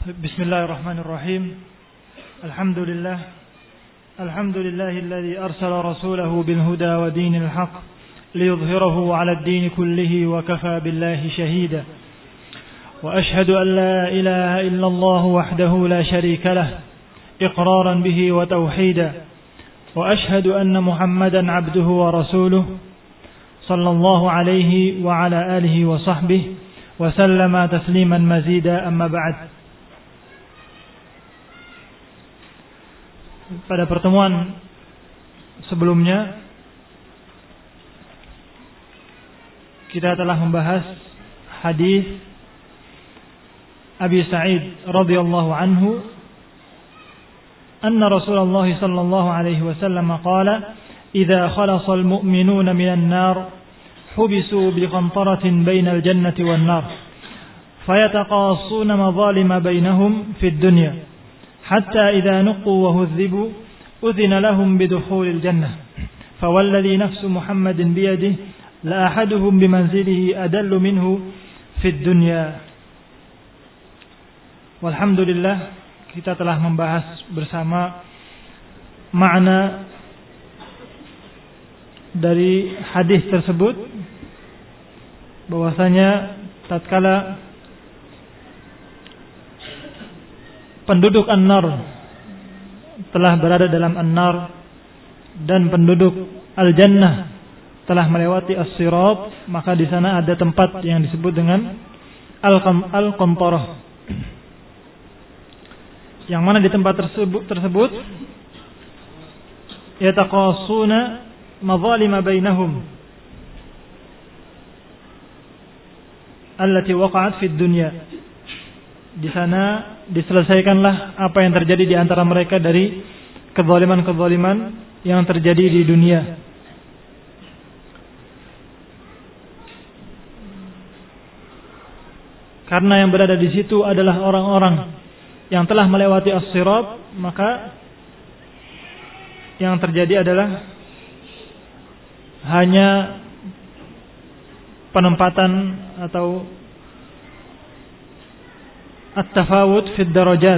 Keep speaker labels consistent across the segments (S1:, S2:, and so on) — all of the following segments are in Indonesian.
S1: بسم الله الرحمن الرحيم. الحمد لله الذي أرسل رسوله بالهدى ودين الحق ليظهره على الدين كله وكفى بالله شهيدا. وأشهد أن لا إله إلا الله وحده لا شريك له إقرارا به وتوحيدا. وأشهد أن محمدا عبده ورسوله صلى الله عليه وعلى آله وصحبه وسلم تسليما مزيدا. أما بعد. Pada pertemuan sebelumnya kita telah membahas hadis Abi Sa'id radhiyallahu anhu anna Rasulullah sallallahu alaihi wasallam qala idza khalasa al-mu'minuna minan nar hubisu bi qantaratin bainal jannati wan nar fayataqassuna madhalima bainahum fid dunya حتى إذا نقوا وهذبوا أذن لهم بدخول الجنة فوالذي نفس محمد بيده لأحدهم بمنزله أدل منه في الدنيا. Walhamdulillah, kita telah membahas bersama makna dari hadis tersebut, bahwasanya tatkala penduduk An-Nar telah berada dalam An-Nar dan penduduk Al-Jannah telah melewati As-Sirat, maka di sana ada tempat yang disebut dengan Al-Qantarah. Yang mana di tempat tersebut yataqassuna madhalima bainahum allati waqa'at fid dunya. Di sana diselesaikanlah apa yang terjadi di antara mereka dari kezaliman-kezaliman yang terjadi di dunia. Karena yang berada di situ adalah orang-orang yang telah melewati as-sirat, maka yang terjadi adalah hanya penempatan atau at-tafawut fid darajat,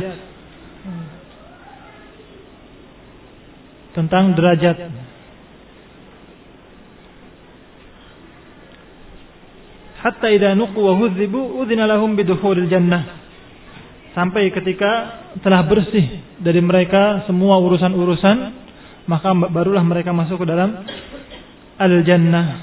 S1: tentang derajat. Hatta idza nuqu wa hudhibu udzina lahum bidukhulil jannah. Sampai ketika telah bersih dari mereka semua urusan-urusan, maka barulah mereka masuk ke dalam al-jannah.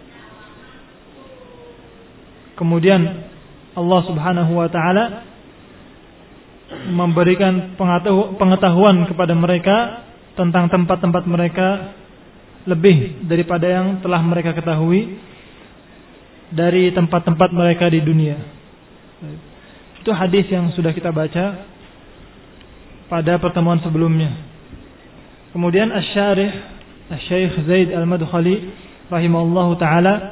S1: Kemudian Allah Subhanahu wa taala memberikan pengetahuan kepada mereka tentang tempat-tempat mereka lebih daripada yang telah mereka ketahui dari tempat-tempat mereka di dunia. Itu hadis yang sudah kita baca pada pertemuan sebelumnya. Kemudian Asy-Syarih Asy-Syaikh Zaid Al-Madkhali rahimahullahu taala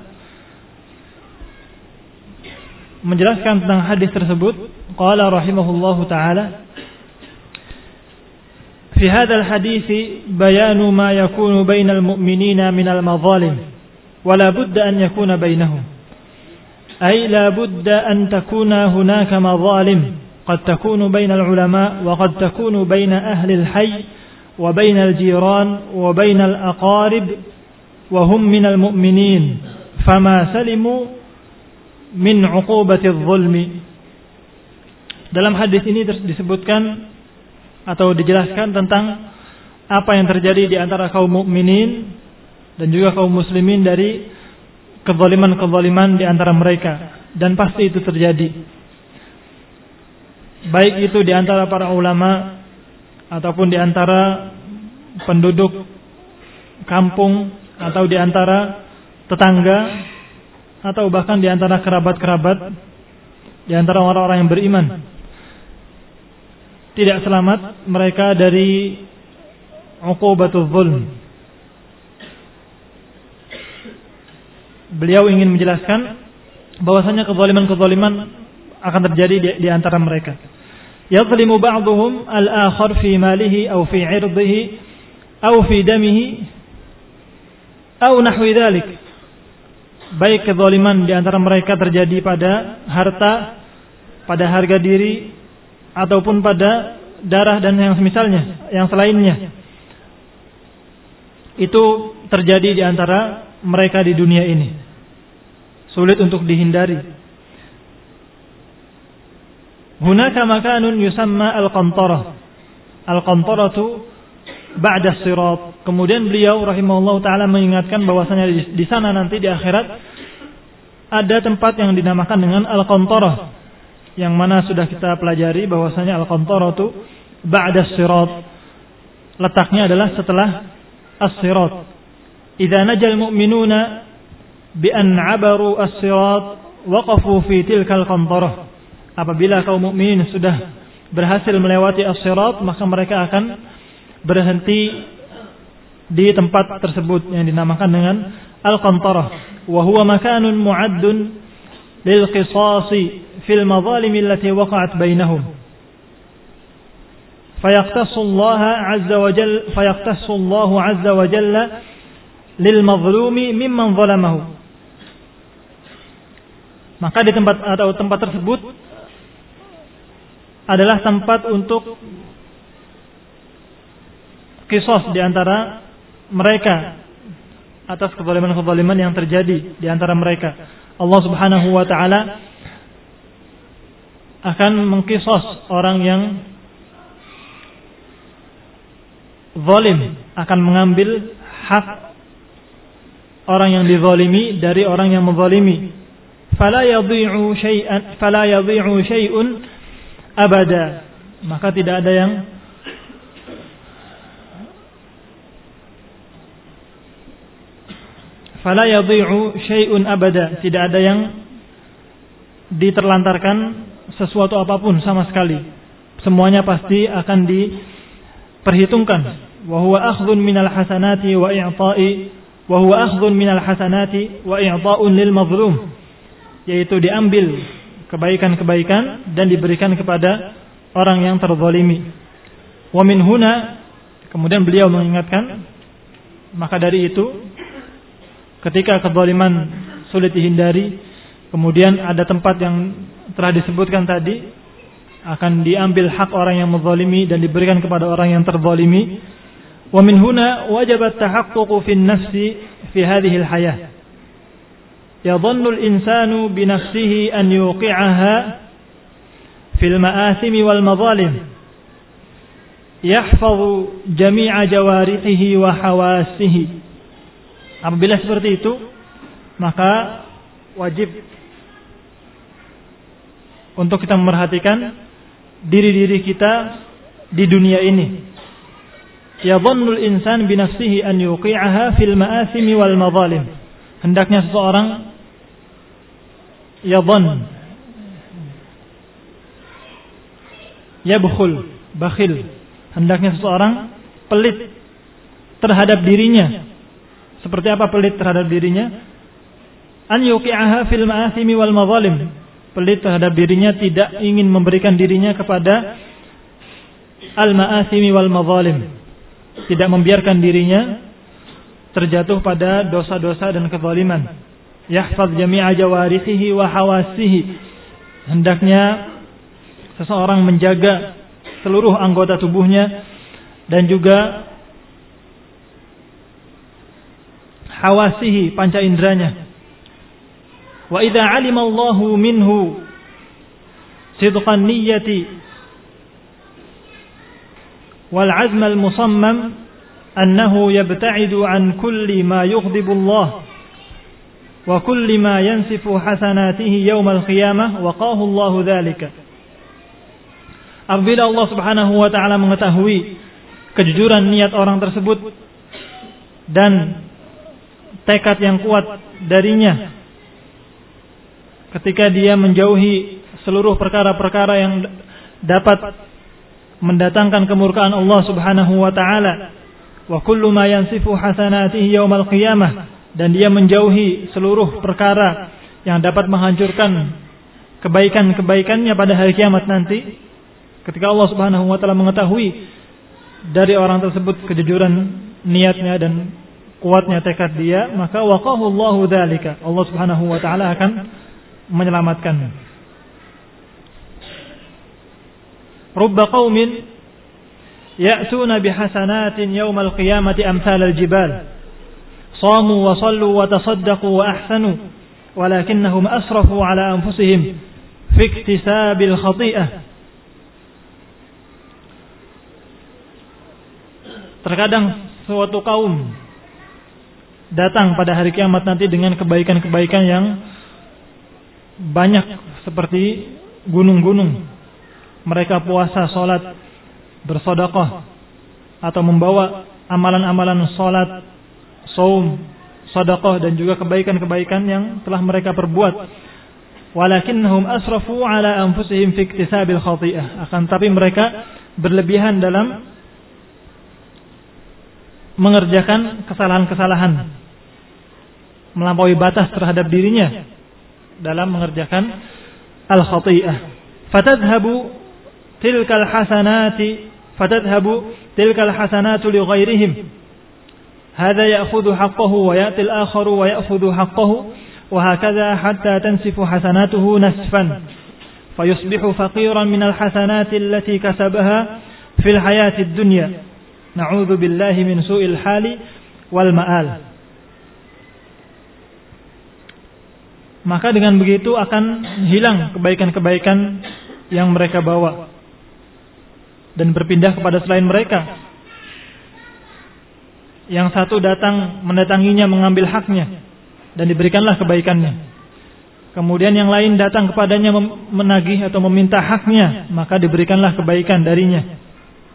S1: menjelaskan tentang hadis tersebut. Qala rahimahullahu ta'ala fi hadzal hadits bayanu ma yakunu bainal mu'minina minal madzalim wa la budda an yakuna bainahum ay la budda an takuna hunaka madzalim qad takunu bainal ulama wa qad takunu bain ahli al-hayy wa bainal jiran wa bainal aqarib wa hum minal mu'minin fama salimu min 'uqubati adh-dhulmi. Dalam hadis ini disebutkan atau dijelaskan tentang apa yang terjadi di antara kaum mukminin dan juga kaum muslimin dari kezaliman-kezaliman di antara mereka, dan pasti itu terjadi. Baik itu di antara para ulama ataupun di antara penduduk kampung atau di antara tetangga atau bahkan di antara kerabat-kerabat, di antara orang-orang yang beriman. Tidak selamat mereka dari uqubatul zulm. Beliau ingin menjelaskan bahwasanya kezaliman-kezaliman akan terjadi di antara mereka. Yazlimu ba'dhum al-akhar fi malihi aw fi 'irdihi aw fi damihi aw nahwi dzalik. Baik kezaliman di antara mereka terjadi pada harta, pada harga diri, ataupun pada darah dan yang semisalnya, yang selainnya. Itu terjadi di antara mereka di dunia ini. Sulit untuk dihindari. Hunaka makanun yusamma al-qantarah. Al-qantaratu ba'da sirat. Kemudian beliau rahimahullah ta'ala mengingatkan bahwasanya di sana nanti di akhirat ada tempat yang dinamakan dengan al-qantarah, yang mana sudah kita pelajari bahwasanya al-qantaratu ba'da sirat. Letaknya adalah setelah as-sirat. Idza najal mu'minuna bi an 'abaru as-sirat waqafu fi tilkal qantarah. Apabila kaum mukminin sudah berhasil melewati as-sirat, maka mereka akan berhenti di tempat tersebut yang dinamakan dengan al-qantarah. Wa huwa makanun mu'addun lil qisasi fil madhalim allati waqa'at bainahum. Fayaqtasu Allah 'azza wa jalla lil mazlumi mimman zalamahu. Maka di tempat tersebut adalah tempat untuk qisas di antara mereka atas kezaliman-kezaliman yang terjadi di antara mereka. Allah Subhanahu wa taala akan mengqisas orang yang zalim, akan mengambil hak orang yang dizalimi dari orang yang menzalimi. Fala yadhi'u syai'un abada. Maka tidak ada yang fala yadhi'u syai'un abada, tidak ada yang diterlantarkan sesuatu apapun sama sekali. Semuanya pasti akan diperhitungkan. Wa huwa akhdhun minal hasanati wa i'ta'un lil mazlum, yaitu diambil kebaikan-kebaikan dan diberikan kepada orang yang terzalimi. Wa min huna, kemudian beliau mengingatkan, maka dari itu ketika kezaliman sulit dihindari, kemudian ada tempat yang telah disebutkan tadi, akan diambil hak orang yang menzalimi dan diberikan kepada orang yang terzalimi. Wa min huna wajaba at-tahaqquq fi an-nafsi fi hadhihi al-hayah. Yadhannu al-insanu bi nafsihi an yuqi'aha fil ma'asim wal madhalim. Yahfazu jami'a jawarithihi wa hawasihi. Apabila seperti itu, maka wajib untuk kita memperhatikan diri-diri kita di dunia ini. Yadhannul insan bi nafsihi an yuqi'aha fil ma'asim wal madhalim. Hendaknya seseorang bakhil. Hendaknya seseorang pelit terhadap dirinya. Seperti apa pelit terhadap dirinya? An yuqi'aha fil ma'asim wal madhalim. Pelit terhadap dirinya, tidak ingin memberikan dirinya kepada al-ma'asim wal madhalim. Tidak membiarkan dirinya terjatuh pada dosa-dosa dan kezaliman. Yahfaz jami'a jawarithihi wa hawasihi. Hendaknya seseorang menjaga seluruh anggota tubuhnya dan juga hawasihi, panca inderanya. Wa idza 'alima Allahu minhu sidqan niyyati wal 'azm al musammam annahu yabta'idu an kulli ma yughdibu Allah wa kulli ma yansifu hasanatihi yawm al qiyamah waqahu Allah dzalika. Apabila Allah Subhanahu wa taala mengetahui kejujuran niat orang tersebut dan tekad yang kuat darinya ketika dia menjauhi seluruh perkara-perkara yang dapat mendatangkan kemurkaan Allah Subhanahu wa taala, wa kullu ma yansifu hasanatihi yaumal qiyamah, dan dia menjauhi seluruh perkara yang dapat menghancurkan kebaikan-kebaikannya pada hari kiamat nanti. Ketika Allah Subhanahu wa taala mengetahui dari orang tersebut kejujuran niatnya dan kuatnya tekad dia, maka waqahu Allahu dzalika. Allah Subhanahu wa taala akan menyelamatkan. rubba qaumin ya'tuna bihasanatin yawmal qiyamati amsal al-jibal samu wa sallu wa tasaddaqu wa ahsanu walakinnahum asrafu ala anfusihim fi iktisabil khati'ah. Terkadang suatu kaum datang pada hari kiamat nanti dengan kebaikan-kebaikan yang banyak seperti gunung-gunung. Mereka puasa, salat, bersedekah atau membawa amalan-amalan salat, saum, sedekah dan juga kebaikan-kebaikan yang telah mereka perbuat. Walakinnahum asrafu ala anfusihim fi iktisabil khati'ah. Akan tapi mereka berlebihan dalam mengerjakan kesalahan-kesalahan, melampaui batas terhadap dirinya dalam mengerjakan al-khati'ah. Fatadhhabu tilkal hasanatu li ghairihim. Hadha ya'khudhu haqqahu wa ya'ti al-akharu wa ya'khudhu haqqahu wa hakadha hatta tansifu hasanatuhu nasfan fayusbihu faqiran min al-hasanati allati kasabaha fil hayati ad-dunya. Na'udzu billahi min su'il hali wal ma'al. Maka dengan begitu akan hilang kebaikan-kebaikan yang mereka bawa dan berpindah kepada selain mereka. Yang satu datang mendatanginya mengambil haknya dan diberikanlah kebaikannya. Kemudian yang lain datang kepadanya menagih atau meminta haknya, maka diberikanlah kebaikan darinya.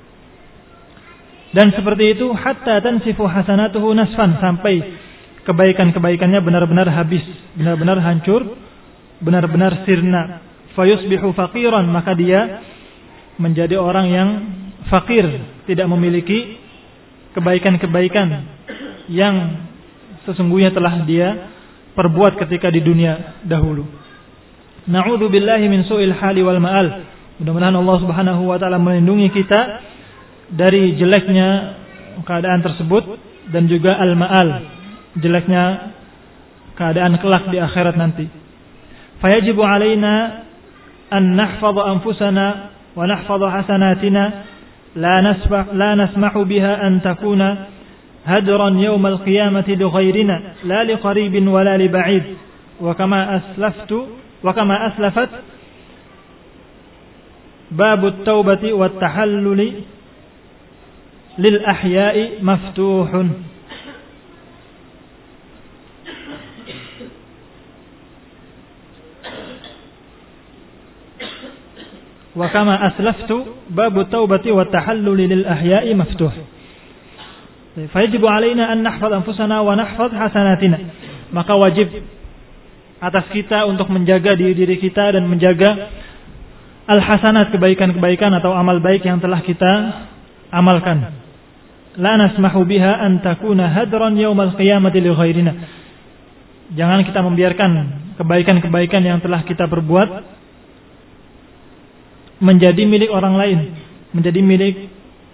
S1: Dan seperti itu hatta tansifu hasanatuhu nasfan, sampai kebaikan-kebaikannya benar-benar habis, benar-benar hancur, benar-benar sirna. Fayusbihu faqiran, maka dia menjadi orang yang fakir, tidak memiliki kebaikan-kebaikan yang sesungguhnya telah dia perbuat ketika di dunia dahulu. Na'udzu billahi min su'il hali wal ma'al. Mudah-mudahan Allah Subhanahu wa taala melindungi kita dari jeleknya keadaan tersebut dan juga al-ma'al, jeleknya keadaan kelak di akhirat nanti. Fayajibu alaina an nahfadha anfusana wa nahfadha hasanatina la nasmahu biha an takuna hadran yawm al-qiyamati li ghayrina la li qaribin wa la li ba'id wa kama aslafat babu at-taubati wat tahalluli lil ahya'i maftuhun. Wa kama aslaftu babu taubati wa tahalluli lil ahya'i maftuh. Fayajibu alaina an nahfaz anfusana wa nahfaz hasanatina. Maka wajib atas kita untuk menjaga diri kita dan menjaga al-hasanat, kebaikan-kebaikan atau amal baik yang telah kita amalkan. La nasmahu biha an takuna hadran yaumal qiyamati li ghairina. Jangan kita membiarkan kebaikan-kebaikan yang telah kita perbuat menjadi milik orang lain, menjadi milik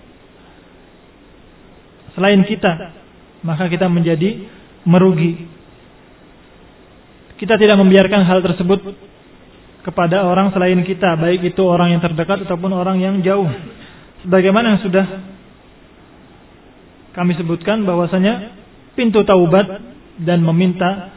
S1: selain kita, maka kita menjadi merugi. Kita tidak membiarkan hal tersebut kepada orang selain kita, baik itu orang yang terdekat ataupun orang yang jauh. Sebagaimana yang sudah kami sebutkan bahwasanya pintu taubat dan meminta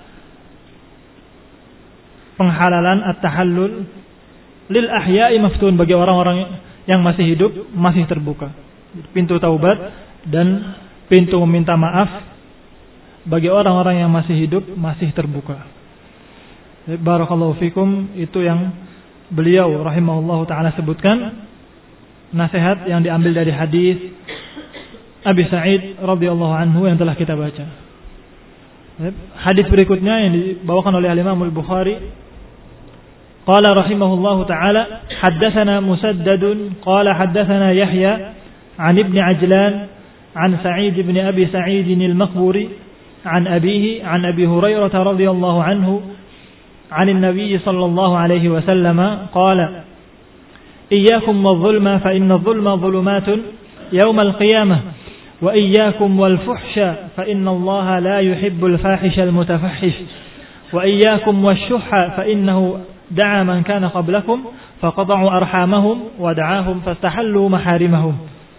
S1: penghalalan at-tahallul lil ahya'i maftun, bagi orang-orang yang masih hidup masih terbuka. Pintu taubat dan pintu meminta maaf bagi orang-orang yang masih hidup masih terbuka. Barakallahu fikum, itu yang beliau rahimahullahu taala sebutkan, nasihat yang diambil dari hadis Abi Sa'id radhiyallahu anhu yang telah kita baca. Hadis berikutnya yang dibawakan oleh Imam Al-Bukhari, qala rahimahullahu taala haddatsana Musaddad qala haddatsana Yahya an Ibn Ajlan an Sa'id ibn Abi Sa'id al-Maqburi an abihi an Abi Hurairah radhiyallahu anhu عن النبي صلى الله عليه وسلم قال إياكم والظلم فإن الظلم ظلمات يوم القيامة وإياكم والفحش فإن الله لا يحب الفاحش المتفحش وإياكم والشح فإنه da'a man kana qablakum faqata'u arhamahum wa da'ahum fastahallu maharimahum.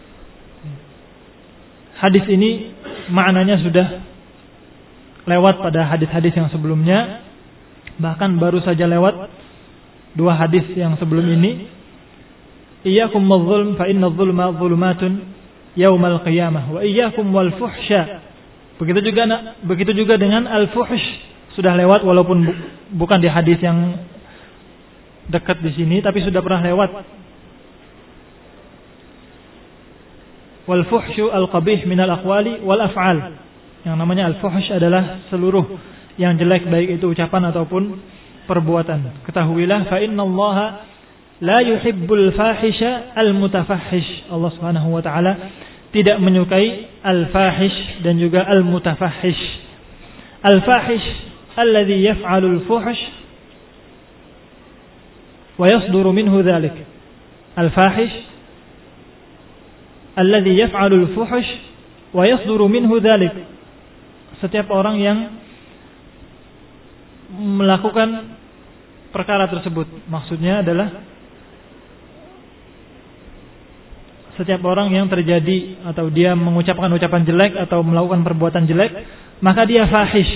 S1: Hadis ini maknanya sudah lewat pada hadis-hadis yang sebelumnya, bahkan baru saja lewat 2 hadis yang sebelum ini. Iyyakum wadh-dhulm fa inna adh-dhulma dhulumatun yaumal qiyamah wa iyyakum wal fuhsya. Begitu juga dengan al-fuhsh, sudah lewat walaupun bukan di hadis yang dekat di sini, tapi sudah pernah lewat. Wal fuhsyu al-qabih min al-aqwali wal af'al. Yang namanya al-fuhsh adalah seluruh yang jelek, baik itu ucapan ataupun perbuatan. Ketahuilah fa innallaha la yuhibbul fahisha al-mutafahhish. Allah Subhanahu wa taala tidak menyukai al-fahish dan juga al-mutafahhish. Al-fahish alladhi yaf'alu al-fuhsh wa yasduru minhu dhalik. Al-fahish alladhi yaf'alu al-fuhsh wa yasduru minhu dhalik. Setiap orang yang melakukan perkara tersebut, maksudnya adalah setiap orang yang terjadi atau dia mengucapkan ucapan jelek atau melakukan perbuatan jelek, maka dia fahish.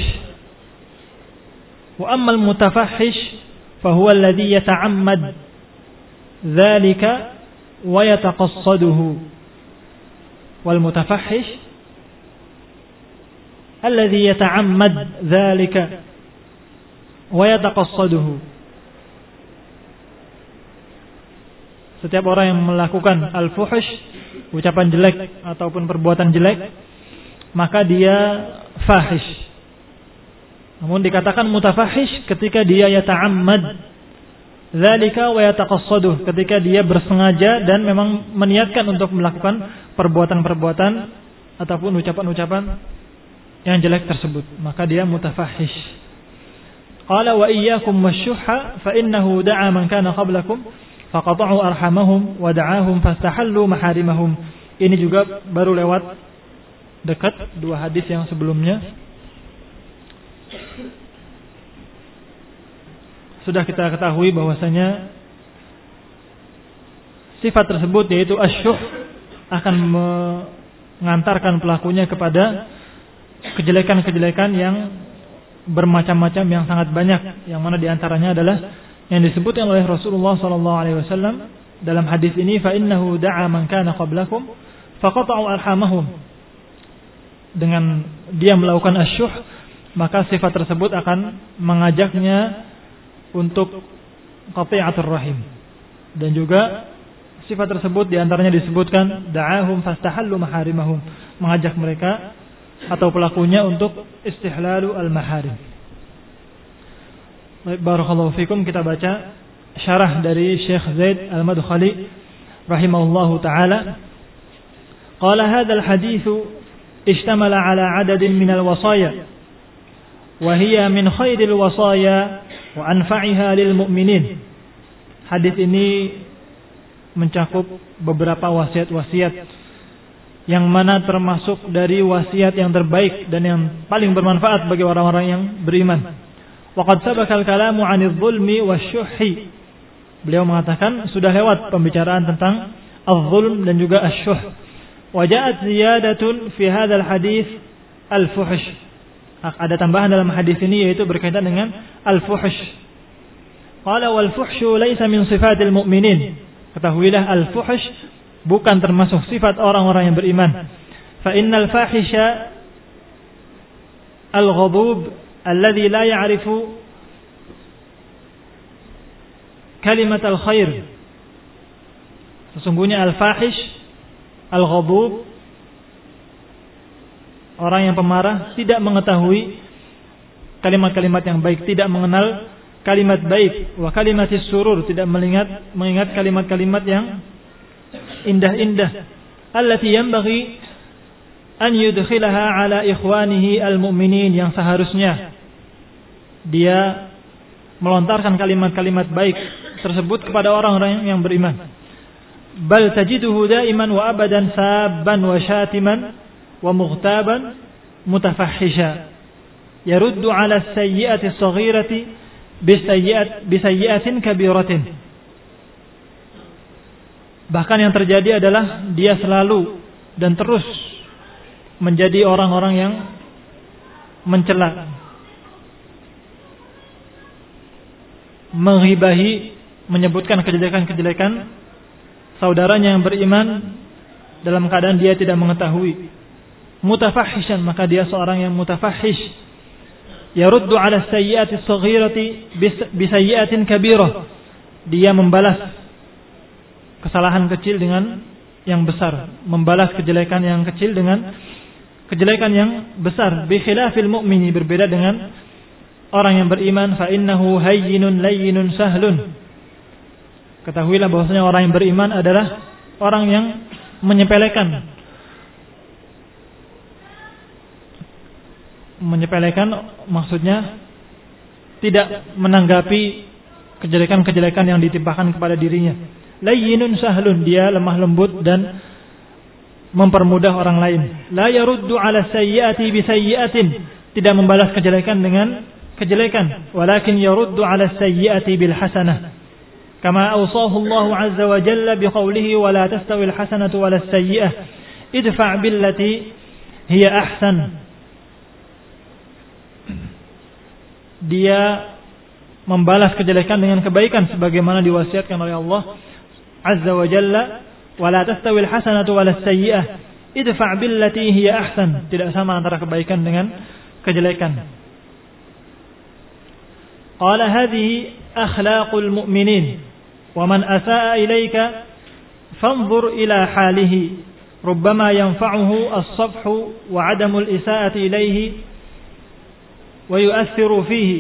S1: Wa ammal mutafahhish fa huwa alladhi yata'ammad dzalika wa yataqassaduhu. Wal mutafahhish alladhi yata'ammad dzalika wa yataqassaduhu. Setiap orang yang melakukan al-fuhsh, ucapan jelek ataupun perbuatan jelek, maka dia fahish. Namun dikatakan mutafahhish ketika dia yata'ammad dzalika wa yataqassaduh, ketika dia bersengaja dan memang meniatkan untuk melakukan perbuatan-perbuatan ataupun ucapan-ucapan yang jelek tersebut, maka dia mutafahhish. Qala wa iyyakum wasyuhha fa innahu da'a man kana qablakum faqata'u arhamahum wa da'ahum fastahallu maharimahum. Ini juga baru lewat dekat 2 hadis yang sebelumnya. Sudah kita ketahui bahwasanya sifat tersebut, yaitu asyuh, akan mengantarkan pelakunya kepada kejelekan-kejelekan yang bermacam-macam, yang sangat banyak, yang mana diantaranya adalah yang disebutkan oleh Rasulullah SAW dalam hadis ini, fa innahu da'a man kana qablakum faqata'u arhamahum. Dengan dia melakukan asyuh, maka sifat tersebut akan mengajaknya untuk qati'atur rahim. Dan juga sifat tersebut diantaranya disebutkan da'ahum fastahallu maharimahum, mengajak mereka atau pelakunya untuk istihlalu al-maharim. Barakallahu fikum. Kita baca syarah dari Syekh Zaid Al-Madkhali rahimahullahu ta'ala. Qala hadzal haditsu ishtamala ala adadin minal wasaya wa hiya min khairil wasaya wa anfa'iha lil mu'minin. Hadis ini mencakup beberapa wasiat-wasiat yang mana termasuk dari wasiat yang terbaik dan yang paling bermanfaat bagi orang-orang yang beriman. Waqad sabaqal kalamu 'anil zulmi wasyuhhi. Beliau mengatakan sudah lewat pembicaraan tentang az-zulm dan juga asy-syuh. Wa ja'at ziyadatun fi hadzal hadits al-fuhsh. Ada tambahan dalam hadis ini, yaitu berkaitan dengan al-fuhsh. Qala wal fuhsyu laysa min sifatil mu'minin. Ketahuilah al-fuhsh bukan termasuk sifat orang-orang yang beriman. Fa innal fahisha al-ghadub alladhi la ya'rifu kalimat al-khair. Sesungguhnya al-fahish al-ghadub, orang yang pemarah, tidak mengetahui kalimat-kalimat yang baik, tidak mengenal kalimat baik. Wa kalimatis surur, tidak mengingat kalimat-kalimat yang indah-indah. Allati yanbaghi an yudkhilaha ala ikhwanihi al-mu'minin, yang seharusnya dia melontarkan kalimat-kalimat baik tersebut kepada orang-orang yang beriman. Bal tajiduhu daiman wa abadan sabban wa syatiman wa mughtaban mutafahhisha yaruddu ala as-sayyi'ati as-saghirati bisayyi'atin kabiratin. Bahkan yang terjadi adalah dia selalu dan terus menjadi orang-orang yang mencela, menghibahi, menyebutkan kejelekan-kejelekan saudaranya yang beriman dalam keadaan dia tidak mengetahui. Mutafahishan, maka dia seorang yang mutafahish. Yaruddu ala sayyi'ati as-saghirati bisayyi'atin kabirah. Dia membalas kesalahan kecil dengan yang besar, membalas kejelekan yang kecil dengan kejelekan yang besar. Bi khilafil mu'mini, berbeda dengan orang yang beriman. Fa innahu hayyinun layyinun sahlun. Ketahuilah bahwasanya orang yang beriman adalah orang yang menyepelekan maksudnya tidak menanggapi kejelekan-kejelekan yang ditimpakan kepada dirinya. Layyinun sahlun, dia lemah lembut dan mempermudah orang lain. La yaruddu ala sayyi'ati bisayyi'atin, tidak membalas kejelekan dengan kejelekan. Walakin yaruddu ala sayyi'ati bil hasanah. Kama awsahu Allah azza wa jalla biqaulihi wa la tastawi al hasanatu wala sayyi'ah idfa' billati hiya ahsan. Dia membalas kejelekan dengan kebaikan sebagaimana diwasiatkan oleh Allah azza wa jalla, wa la tastawi al hasanatu wala sayyi'ah idfa' billati hiya ahsan. Tidak sama antara kebaikan dengan kejelekan. Qala hadhihi akhlaqul mu'minin wa man asaa ilayka fanzur ila halihi rubbama yanfa'uhu as-safhu wa 'adamul isaa'ati ilayhi wa yu'athiru fihi.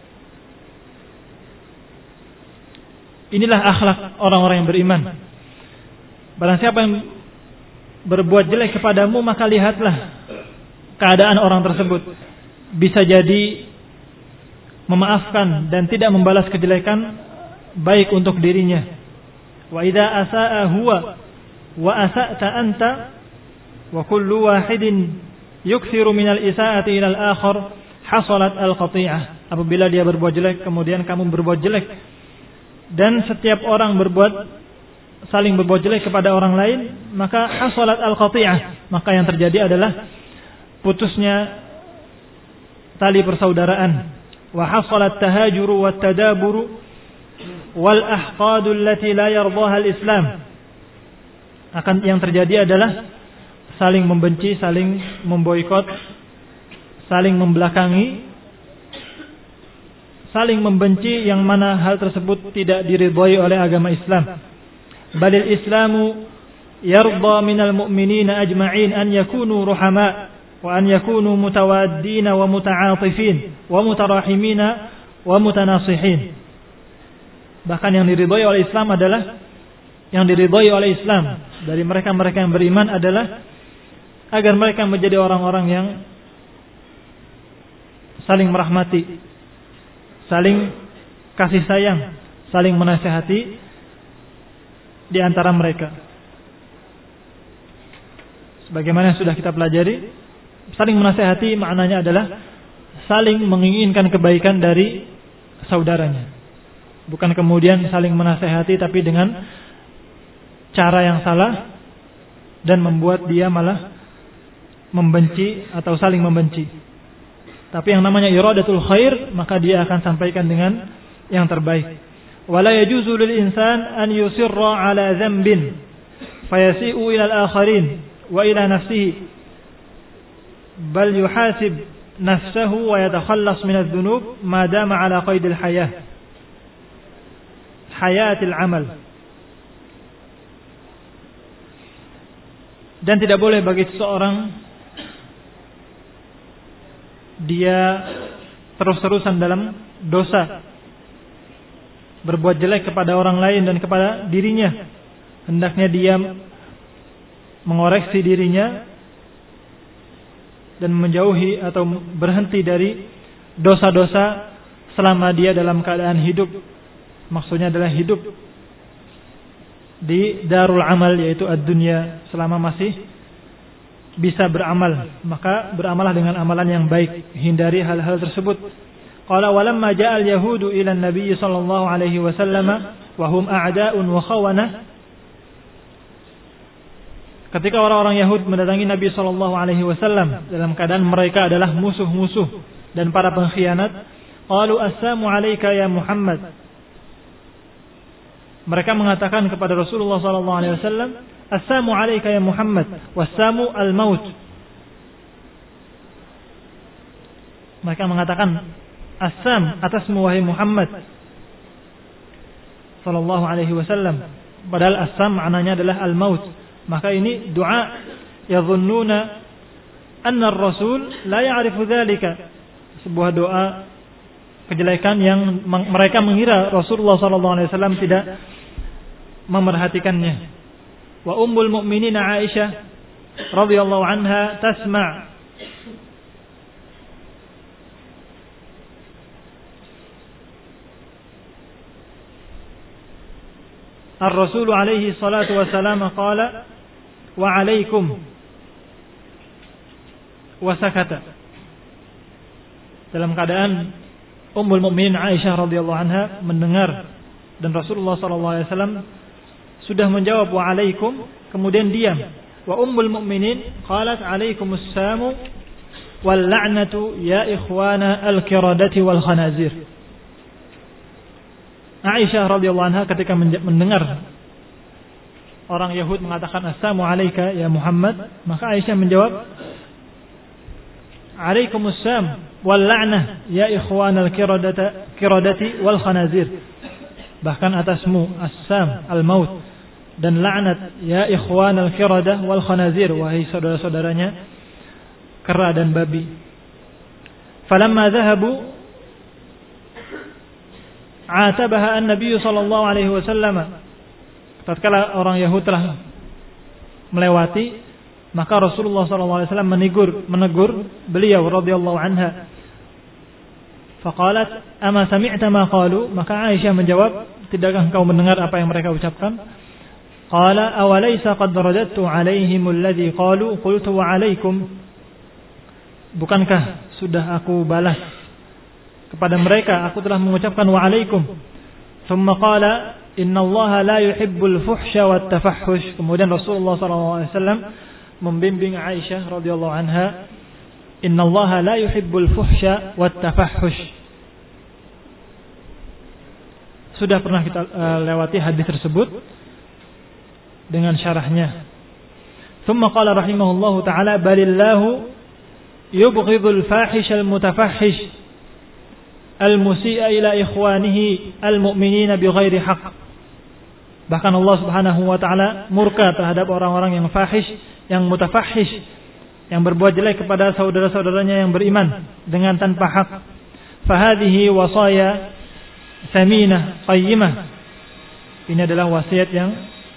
S1: Inilah akhlak orang-orang yang beriman. Barang siapa yang berbuat jelek kepadamu, maka lihatlah keadaan orang tersebut. Bisa jadi memaafkan dan tidak membalas kejelekan baik untuk dirinya. Wa idza asaa huwa wa asa'ta anta wa kullu wahidin yukthiru minal isaa'ati ila al-akhar hasalat al-qati'ah. Apabila dia berbuat jelek kemudian kamu berbuat jelek, dan setiap orang saling berbuat jelek kepada orang lain, maka hasalat al-qati'ah, maka yang terjadi adalah putusnya tali persaudaraan. Wa hasalat tahajuru wat tadaburu wal ahqadu allati la yardaha al-islam. Akan yang terjadi adalah saling membenci, saling memboikot, saling membelakangi, saling membenci yang mana hal tersebut tidak diridhai oleh agama Islam. Balil Islamu yarda minal mu'minina ajma'in an yakunu ruhama wa an yakunu mutawaddina wa muta'atifin wa mutarahimina wa mutanasihin. Bahkan yang diridhai oleh Islam adalah dari mereka-mereka yang beriman adalah agar mereka menjadi orang-orang yang saling merahmati, saling kasih sayang, saling menasihati di antara mereka. Sebagaimana yang sudah kita pelajari, saling menasihati maknanya adalah saling menginginkan kebaikan dari saudaranya. Bukan kemudian saling menasihati tapi dengan cara yang salah dan membuat dia malah membenci atau saling membenci. Tapi yang namanya iradatul khair, maka dia akan sampaikan dengan yang terbaik. Wala yajuzu lil insan an yusirra ala dhanbin fayasi'u ila al-akharin wa ila nafsihi bal yuhasib nafsahu wa yatakhallas min adh-dhunub ma dama ala qaid al-hayah hayatil amal. Dan tidak boleh bagi seseorang dia terus-terusan dalam dosa, berbuat jelek kepada orang lain dan kepada dirinya. Hendaknya dia mengoreksi dirinya dan menjauhi atau berhenti dari dosa-dosa selama dia dalam keadaan hidup. Maksudnya adalah hidup di darul amal, yaitu ad-dunya, selama masih bisa beramal, maka beramalah dengan amalan yang baik, hindari hal-hal tersebut. Qala walamma ja'a al-yahudu ila an-nabiy sallallahu alaihi wasallam wa hum a'da'un wa khawanah. Ketika orang-orang Yahud mendatangi Nabi sallallahu alaihi wasallam dalam keadaan mereka adalah musuh-musuh dan para pengkhianat, qalu assalamu alayka ya Muhammad. Mereka mengatakan kepada Rasulullah sallallahu alaihi wasallam, assalamu alayka ya Muhammad, wassamu al-maut. Mereka mengatakan assam atasmu wahai Muhammad sallallahu alaihi wasallam, padahal assam maknanya adalah al-maut. Maka ini doa yadhunnuna anna ar-rasul la ya'rifu dzalika, sebuah doa kejelekan yang mereka mengira Rasulullah sallallahu alaihi wasallam tidak memerhatikannya. Wa ummul mu'minin Aisyah radhiyallahu anha tasma' Ar-Rasul alaihi salatu wassalam qala wa alaikum wa sakata. Dalam keadaan Ummul Mukminin Aisyah radhiyallahu anha mendengar dan Rasulullah sallallahu alaihi wasallam sudah menjawab wa alaikum, kemudian diam. Wa Ummul Mukminin qalat alaikumus samu wal la'natu ya ikhwana al-qiradati wal khanazir. Aisyah radhiyallahu anha ketika mendengar orang Yahud mengatakan assalamu alayka ya Muhammad, maka Aisyah menjawab alaikumussalam wal la'nah ya ikhwanal qiradati wal khanazir. Bahkan atasmu assam al-maut dan laknat ya ikhwanal qiradah wal khanazir, wahai saudara-saudaranya kera dan babi. Falamma dhahabu atabaha an-nabiy sallallahu alaihi wasallam. Tatkala orang Yahud telah melewati, maka Rasulullah sallallahu alaihi wasallam menegur beliau radhiyallahu anha. Faqalat ama sami'ta ma qalu? Maka Aisyah menjawab, tidakkah engkau mendengar apa yang mereka ucapkan? Qala awalaysa qad radadtu alaihim alladhi qalu qultu wa alaikum. Bukankah sudah aku balas kepada mereka, aku telah mengucapkan wa alaikum. Thumma qala innallaha la yuhibbul fuhsya wat tafahhush. Kemudian Rasulullah sallallahu alaihi wasallam membimbing Aisyah radhiyallahu anha, innallaha la yuhibbul fuhsya wat tafahhush. Sudah pernah kita lewati hadis tersebut dengan syarahnya. Thumma qala rahimahullahu taala balillahu yubghidul fahishal mutafahhish al-musi'a ila ikhwanihi al-mu'minina bighairi haqq. Bahkan Allah Subhanahu wa taala murka terhadap orang-orang yang fahish, yang mutafahhish, yang berbuat jelek kepada saudara-saudaranya yang beriman dengan tanpa hak. Fahadhihi wasaya saminah qayyimah. Ini adalah wasiat yang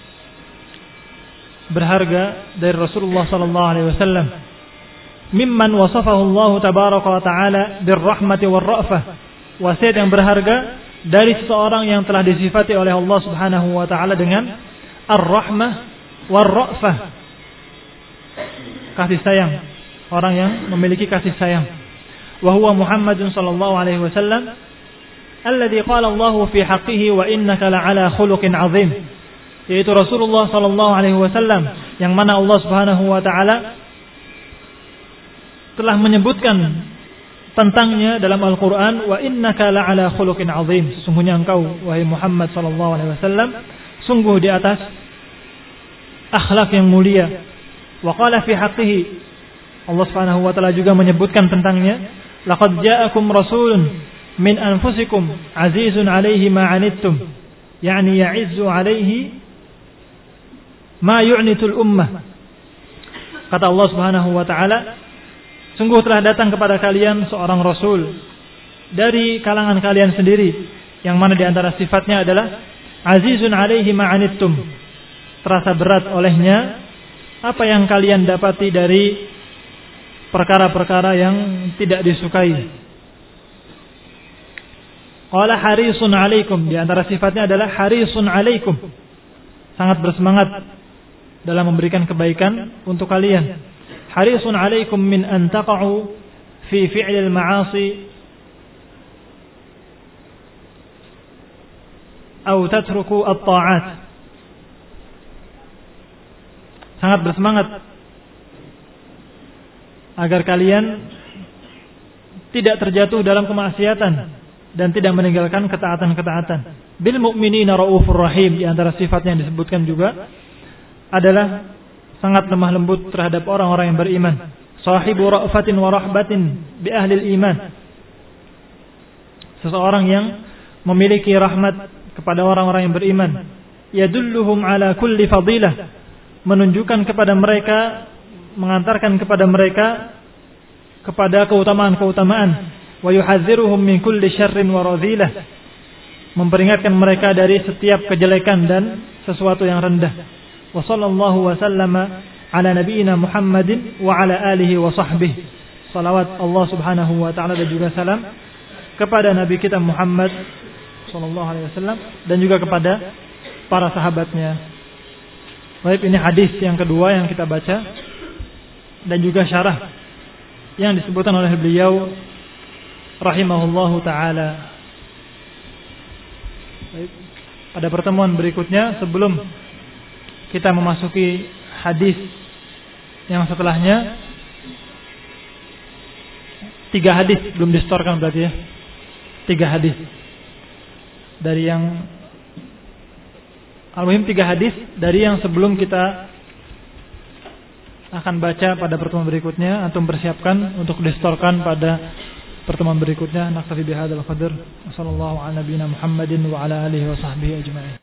S1: berharga dari Rasulullah sallallahu alaihi wasallam. Mimman wasafahu Allah tabaraka wa taala birrahmati warra'fah. Wasiat yang berharga dari seseorang yang telah disifati oleh Allah Subhanahu wa taala dengan ar-rahmah war-ra'fah. Kasih sayang, orang yang memiliki kasih sayang. Wa huwa Muhammadun sallallahu alaihi wasallam alladhi qala Allah fi haqqihi wa innaka la'ala khuluqin 'azim. Yaitu Rasulullah sallallahu alaihi wasallam yang mana Allah Subhanahu wa taala telah menyebutkan tentangnya dalam Al-Quran, wa innaka la'ala khuluqin azim. Sesungguhnya engkau wahai Muhammad sallallahu alaihi wasallam sungguh di atas akhlak yang mulia. Wa qala fi haqqihi, Allah Subhanahu wa taala juga menyebutkan tentangnya, laqad ja'akum rasulun min anfusikum azizun 'alaihi ma 'anittum, yani ya'izzu 'alaihi ma yu'nitul ummah. Kata Allah Subhanahu wa taala, sungguh telah datang kepada kalian seorang rasul dari kalangan kalian sendiri, yang mana di antara sifatnya adalah azizun 'alaihi ma 'anittum. Terasa berat olehnya apa yang kalian dapati dari perkara-perkara yang tidak disukai. Qala harisun 'alaikum. Di antara sifatnya adalah harisun 'alaikum. Sangat bersemangat dalam memberikan kebaikan untuk kalian. Harisun 'alaikum min an taqa'u fi fi'lil ma'asi أو تتركوا الطاعات. Sangat bersemangat agar kalian tidak terjatuh dalam kemaksiatan dan tidak meninggalkan ketaatan-ketaatan. Bil mu'minina raufur rahim, di antara sifatnya yang disebutkan juga adalah sangat lemah lembut terhadap orang-orang yang beriman. Sahibu ra'fatin wa rahbatin bi ahli iman. Seseorang yang memiliki rahmat kepada orang-orang yang beriman. Yadulluhum ala kulli fadilah, menunjukkan kepada mereka, mengantarkan kepada mereka kepada keutamaan-keutamaan. Wa yuhadziruhum min kulli syarrin wa radhilah, memperingatkan mereka dari setiap kejelekan dan sesuatu yang rendah. Wa sallallahu wa sallama ala nabiyyina Muhammadin wa ala alihi wa sahbihi. Salawat Allah Subhanahu wa taala dan juga salam kepada nabi kita Muhammad sallallahu alaihi wasallam dan juga kepada para sahabatnya. Baik, ini hadis yang kedua yang kita baca dan juga syarah yang disebutkan oleh beliau rahimahullahu taala. Baik, pada pertemuan berikutnya sebelum kita memasuki hadis yang setelahnya, 3 hadis belum distorkan berarti ya. 3 hadis dari yang al-muhim 3 hadis dari yang sebelum kita akan baca pada pertemuan berikutnya. Antum persiapkan untuk distorkan pada pertemuan berikutnya. Naktafi bihadzal qadar. Wassallallahu ala nabiyyina Muhammadin wa ala alihi wa sahbihi ajma'in.